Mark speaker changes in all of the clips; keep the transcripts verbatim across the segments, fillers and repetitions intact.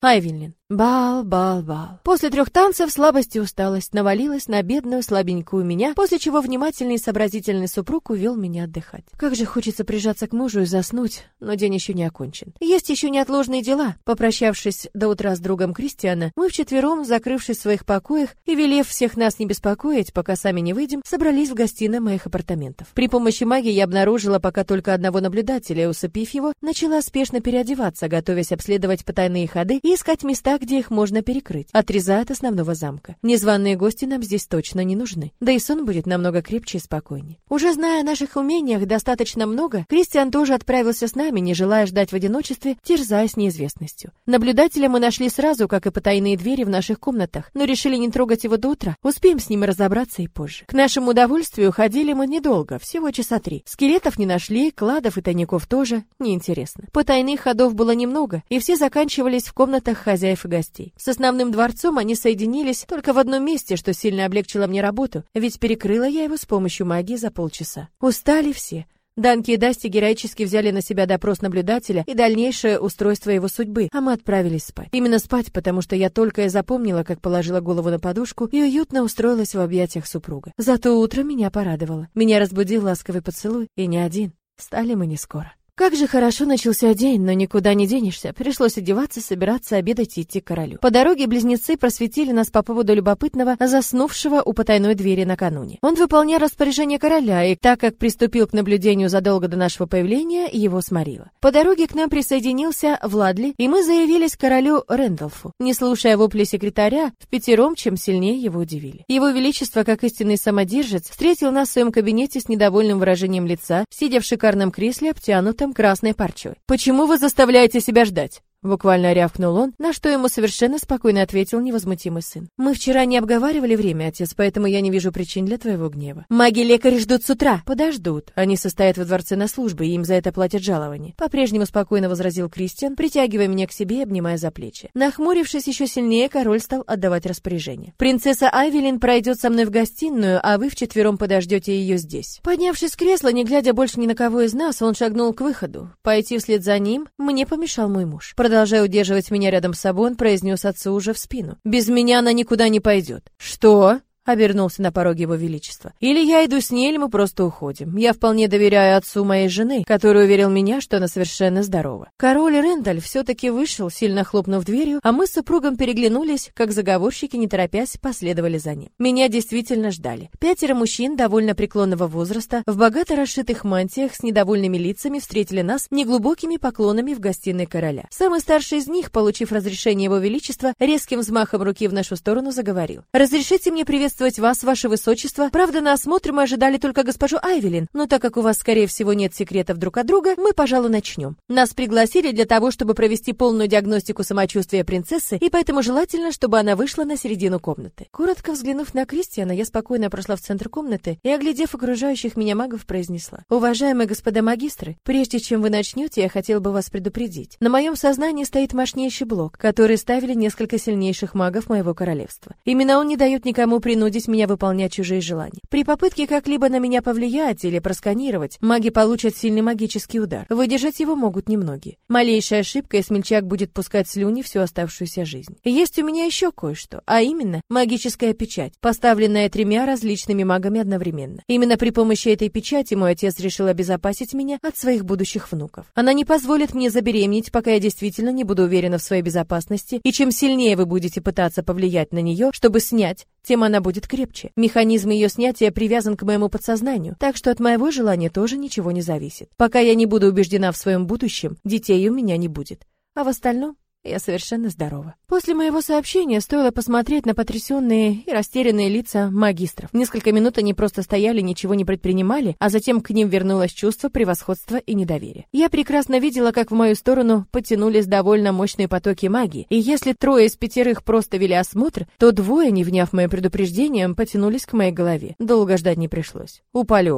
Speaker 1: Айвелин. Бал, бал, бал. После трех танцев слабость и усталость навалилась на бедную слабенькую меня, после чего внимательный и сообразительный супруг увел меня отдыхать. Как же хочется прижаться к мужу и заснуть, но день еще не окончен. Есть еще неотложные дела. Попрощавшись до утра с другом Кристиана, мы вчетвером, закрывшись в своих покоях и велев всех нас не беспокоить, пока сами не выйдем, собрались в гостиной моих апартаментов. При помощи магии я обнаружила пока только одного наблюдателя и, усыпив его, начала спешно переодеваться, готовясь обследовать потайные ходы и искать места, где их можно перекрыть, отрезая от основного замка. Незваные гости нам здесь точно не нужны, да и сон будет намного крепче и спокойнее. Уже зная о наших умениях достаточно много, Кристиан тоже отправился с нами, не желая ждать в одиночестве, терзаясь неизвестностью. Наблюдателя мы нашли сразу, как и потайные двери в наших комнатах, но решили не трогать его до утра, успеем с ними разобраться и позже. К нашему удовольствию ходили мы недолго, всего часа три. Скелетов не нашли, кладов и тайников тоже, неинтересно. Потайных ходов было немного, и все заканчивались в комнатах хозяев и гостей. С основным дворцом они соединились только в одном месте, что сильно облегчило мне работу, ведь перекрыла я его с помощью магии за полчаса. Устали все. Данки и Дасти героически взяли на себя допрос наблюдателя и дальнейшее устройство его судьбы, а мы отправились спать. Именно спать, потому что я только и запомнила, как положила голову на подушку и уютно устроилась в объятиях супруга. Зато утро меня порадовало. Меня разбудил ласковый поцелуй, и не один. Встали мы не скоро. Как же хорошо начался день, но никуда не денешься. Пришлось одеваться, собираться, обедать и идти к королю. По дороге близнецы просветили нас по поводу любопытного, заснувшего у потайной двери накануне. Он выполнял распоряжение короля, и так как приступил к наблюдению задолго до нашего появления, его сморило. По дороге к нам присоединился Владли, и мы заявились к королю Рэндалфу. Не слушая вопли секретаря, впятером, чем сильнее его удивили. Его величество, как истинный самодержец, встретил нас в своем кабинете с недовольным выражением лица, сидя в шикарном кресле, обтянутом красной парчой. «Почему вы заставляете себя ждать?» Буквально рявкнул он, на что ему совершенно спокойно ответил невозмутимый сын. «Мы вчера не обговаривали время, отец, поэтому я не вижу причин для твоего гнева. Маги-лекари ждут с утра». «Подождут. Они состоят во дворце на службе, и им за это платят жалование». По-прежнему спокойно возразил Кристиан, притягивая меня к себе и обнимая за плечи. Нахмурившись еще сильнее, король стал отдавать распоряжение. «Принцесса Айвелин пройдет со мной в гостиную, а вы вчетвером подождете ее здесь». Поднявшись с кресла, не глядя больше ни на кого из нас, он шагнул к выходу. Пойти вслед за ним мне помешал мой муж. Продолжая удерживать меня рядом с собой, он произнес отцу уже в спину: «Без меня она никуда не пойдет». «Что?» — обернулся на пороге его величества. «Или я иду с ней, или мы просто уходим. Я вполне доверяю отцу моей жены, который уверил меня, что она совершенно здорова». Король Рэндаль все-таки вышел, сильно хлопнув дверью, а мы с супругом переглянулись, как заговорщики, не торопясь, последовали за ним. Меня действительно ждали. Пятеро мужчин довольно преклонного возраста, в богато расшитых мантиях, с недовольными лицами встретили нас неглубокими поклонами в гостиной короля. Самый старший из них, получив разрешение его величества, резким взмахом руки в нашу сторону заговорил: «Разрешите мне приветствовать вас, ваше высочество. Правда, на осмотр мы ожидали только госпожу Айвелин, но так как у вас, скорее всего, нет секретов друг от друга, мы, пожалуй, начнем. Нас пригласили для того, чтобы провести полную диагностику самочувствия принцессы, и поэтому желательно, чтобы она вышла на середину комнаты». Коротко взглянув на Кристиана, я спокойно прошла в центр комнаты и, оглядев окружающих меня магов, произнесла: «Уважаемые господа магистры, прежде чем вы начнете, я хотел бы вас предупредить. На моем сознании стоит мощнейший блок, который ставили несколько сильнейших магов моего королевства. Именно он не дает никому принудить меня выполнять чужие желания. При попытке как-либо на меня повлиять или просканировать, маги получат сильный магический удар. Выдержать его могут немногие. Малейшая ошибка, и смельчак будет пускать слюни всю оставшуюся жизнь. И есть у меня еще кое-что, а именно магическая печать, поставленная тремя различными магами одновременно. Именно при помощи этой печати мой отец решил обезопасить меня от своих будущих внуков. Она не позволит мне забеременеть, пока я действительно не буду уверена в своей безопасности, и чем сильнее вы будете пытаться повлиять на нее, чтобы снять, тем она будет крепче. Механизм ее снятия привязан к моему подсознанию, так что от моего желания тоже ничего не зависит. Пока я не буду убеждена в своем будущем, детей у меня не будет. А в остальном я совершенно здорова. После моего сообщения стоило посмотреть на потрясенные и растерянные лица магистров. Несколько минут они просто стояли, ничего не предпринимали, а затем к ним вернулось чувство превосходства и недоверия. Я прекрасно видела, как в мою сторону потянулись довольно мощные потоки магии, и если трое из пятерых просто вели осмотр, то двое, не вняв моим предупреждением, потянулись к моей голове. Долго ждать не пришлось. Упали оба.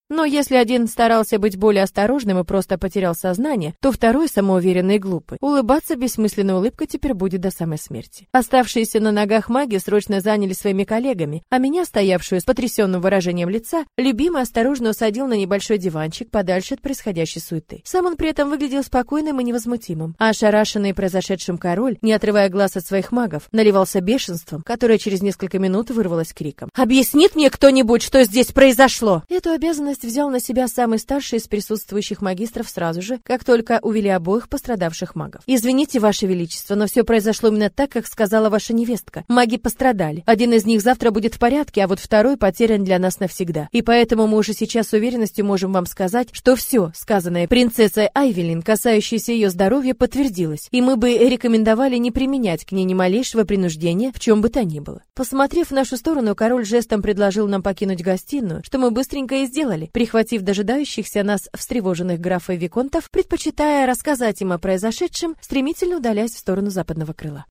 Speaker 1: Но если один старался быть более осторожным и просто потерял сознание, то второй, самоуверенный и глупый, улыбаться бессмысленной улыбкой теперь будет до самой смерти. Оставшиеся на ногах маги срочно занялись своими коллегами, а меня, стоявшую с потрясенным выражением лица, любимый осторожно усадил на небольшой диванчик подальше от происходящей суеты. Сам он при этом выглядел спокойным и невозмутимым, а ошарашенный произошедшим король, не отрывая глаз от своих магов, наливался бешенством, которое через несколько минут вырвалось криком. «Объяснит мне кто-нибудь, что здесь произошло?» Эту обязанность взял на себя самый старший из присутствующих магистров сразу же, как только увели обоих пострадавших магов. «Извините, Ваше Величество, но все произошло именно так, как сказала ваша невестка. Маги пострадали. Один из них завтра будет в порядке, а вот второй потерян для нас навсегда. И поэтому мы уже сейчас с уверенностью можем вам сказать, что все, сказанное принцессой Айвелин, касающееся ее здоровья, подтвердилось, и мы бы рекомендовали не применять к ней ни малейшего принуждения в чем бы то ни было». Посмотрев в нашу сторону, король жестом предложил нам покинуть гостиную, что мы быстренько и сделали, прихватив дожидающихся нас встревоженных графа и виконтов, предпочитая рассказать им о произошедшем, стремительно удаляясь в сторону западного крыла.